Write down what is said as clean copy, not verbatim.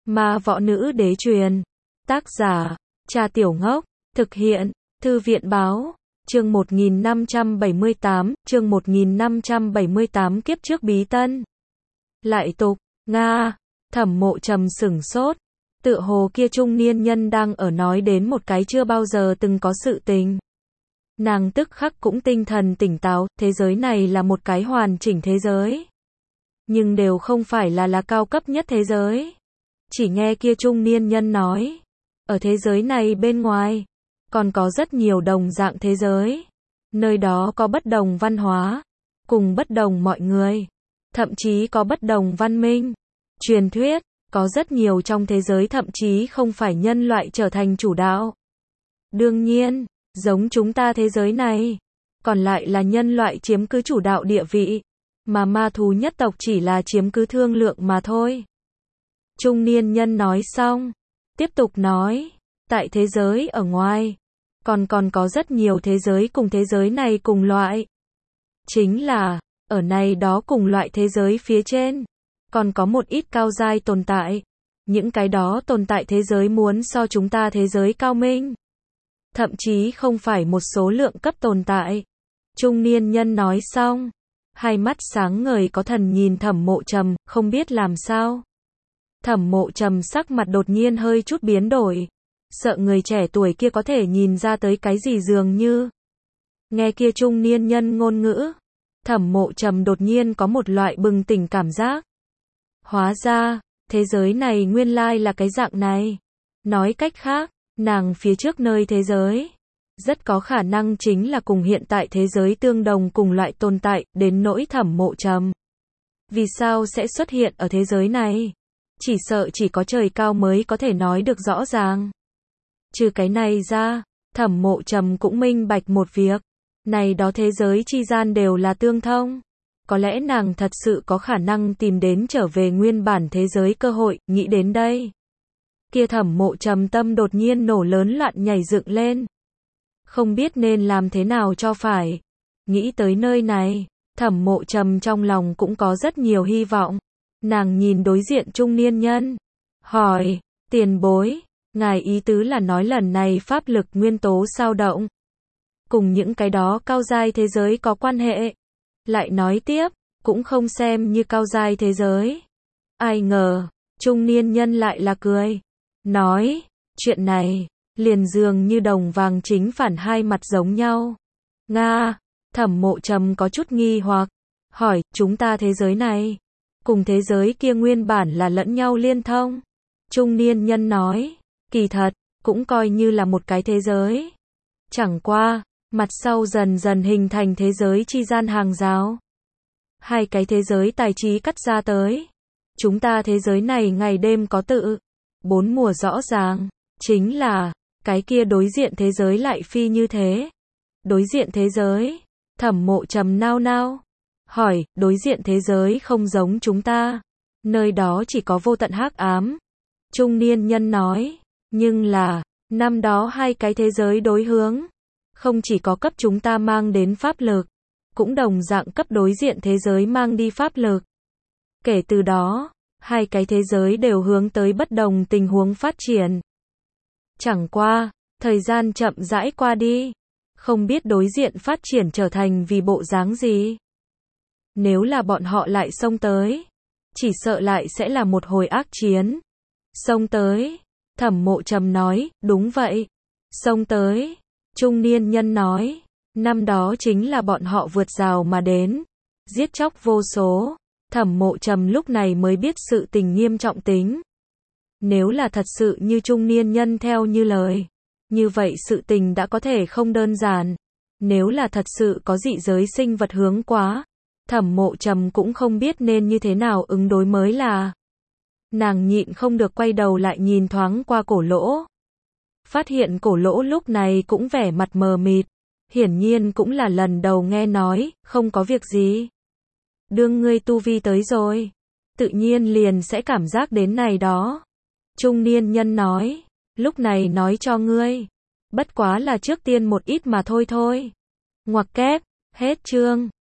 Ma võ nữ đế truyền. Tác giả, Trà Tiểu Ngốc. Thực hiện, Thư viện báo. Chương 1578, kiếp trước bí tân. Lại tục, Nga, Thẩm Mộ Trầm sửng sốt. Tựa hồ kia trung niên nhân đang ở nói đến một cái chưa bao giờ từng có sự tình. Nàng tức khắc cũng tinh thần tỉnh táo, thế giới này là một cái hoàn chỉnh thế giới. Nhưng đều không phải là cao cấp nhất thế giới. Chỉ nghe kia trung niên nhân nói, ở thế giới này bên ngoài, còn có rất nhiều đồng dạng thế giới. Nơi đó có bất đồng văn hóa, cùng bất đồng mọi người, thậm chí có bất đồng văn minh, truyền thuyết, có rất nhiều trong thế giới thậm chí không phải nhân loại trở thành chủ đạo. Đương nhiên, giống chúng ta thế giới này, còn lại là nhân loại chiếm cứ chủ đạo địa vị, mà ma thú nhất tộc chỉ là chiếm cứ thương lượng mà thôi. Trung niên nhân nói xong, tiếp tục nói, tại thế giới ở ngoài, còn có rất nhiều thế giới cùng thế giới này cùng loại. Chính là, ở này đó cùng loại thế giới phía trên, còn có một ít cao giai tồn tại. Những cái đó tồn tại thế giới muốn so chúng ta thế giới cao minh. Thậm chí không phải một số lượng cấp tồn tại. Trung niên nhân nói xong, hai mắt sáng ngời có thần nhìn Thẩm Mộ Trầm, không biết làm sao. Thẩm Mộ Trầm sắc mặt đột nhiên hơi chút biến đổi. Sợ người trẻ tuổi kia có thể nhìn ra tới cái gì dường như. Nghe kia trung niên nhân ngôn ngữ, Thẩm Mộ Trầm đột nhiên có một loại bừng tỉnh cảm giác. Hóa ra, thế giới này nguyên lai là cái dạng này. Nói cách khác, nàng phía trước nơi thế giới, rất có khả năng chính là cùng hiện tại thế giới tương đồng cùng loại tồn tại, đến nỗi Thẩm Mộ Trầm. Vì sao sẽ xuất hiện ở thế giới này? Chỉ sợ chỉ có trời cao mới có thể nói được rõ ràng. Trừ cái này ra, Thẩm Mộ Trầm cũng minh bạch một việc. Này đó thế giới chi gian đều là tương thông. Có lẽ nàng thật sự có khả năng tìm đến trở về nguyên bản thế giới cơ hội, nghĩ đến đây. Kia Thẩm Mộ Trầm tâm đột nhiên nổ lớn loạn nhảy dựng lên. Không biết nên làm thế nào cho phải. Nghĩ tới nơi này, Thẩm Mộ Trầm trong lòng cũng có rất nhiều hy vọng. Nàng nhìn đối diện trung niên nhân. Hỏi, tiền bối, ngài ý tứ là nói lần này pháp lực nguyên tố sao động. Cùng những cái đó cao giai thế giới có quan hệ. Lại nói tiếp, cũng không xem như cao giai thế giới. Ai ngờ, trung niên nhân lại là cười. Nói, chuyện này, liền dường như đồng vàng chính phản hai mặt giống nhau. Nga, Thẩm Mộ Trầm có chút nghi hoặc. Hỏi, chúng ta thế giới này, cùng thế giới kia nguyên bản là lẫn nhau liên thông. Trung niên nhân nói, kỳ thật, cũng coi như là một cái thế giới. Chẳng qua, mặt sau dần dần hình thành thế giới chi gian hàng rào. Hai cái thế giới tài trí cắt ra tới. Chúng ta thế giới này ngày đêm có tự. 4 mùa rõ ràng. Chính là, cái kia đối diện thế giới lại phi như thế. Đối diện thế giới. Thẩm Mộ Trầm nao nao. Hỏi, đối diện thế giới không giống chúng ta. Nơi đó chỉ có vô tận hắc ám. Trung niên nhân nói. Nhưng là, năm đó hai cái thế giới đối hướng. Không chỉ có cấp chúng ta mang đến pháp lực, cũng đồng dạng cấp đối diện thế giới mang đi pháp lực. Kể từ đó, hai cái thế giới đều hướng tới bất đồng tình huống phát triển. Chẳng qua, thời gian chậm rãi qua đi, không biết đối diện phát triển trở thành vì bộ dáng gì. Nếu là bọn họ lại xông tới, chỉ sợ lại sẽ là một hồi ác chiến. Xông tới, Thẩm Mộ Trầm nói, đúng vậy. Xông tới. Trung niên nhân nói, năm đó chính là bọn họ vượt rào mà đến, giết chóc vô số. Thẩm Mộ Trầm lúc này mới biết sự tình nghiêm trọng tính. Nếu là thật sự như trung niên nhân theo như lời, như vậy sự tình đã có thể không đơn giản. Nếu là thật sự có dị giới sinh vật hướng quá, Thẩm Mộ Trầm cũng không biết nên như thế nào ứng đối mới là. Nàng nhịn không được quay đầu lại nhìn thoáng qua Cổ Lỗ. Phát hiện Cổ Lỗ lúc này cũng vẻ mặt mờ mịt, hiển nhiên cũng là lần đầu nghe nói, không có việc gì. Đương ngươi tu vi tới rồi, tự nhiên liền sẽ cảm giác đến này đó. Trung niên nhân nói, lúc này nói cho ngươi, bất quá là trước tiên một ít mà thôi thôi. Ngoặc kép, hết chương.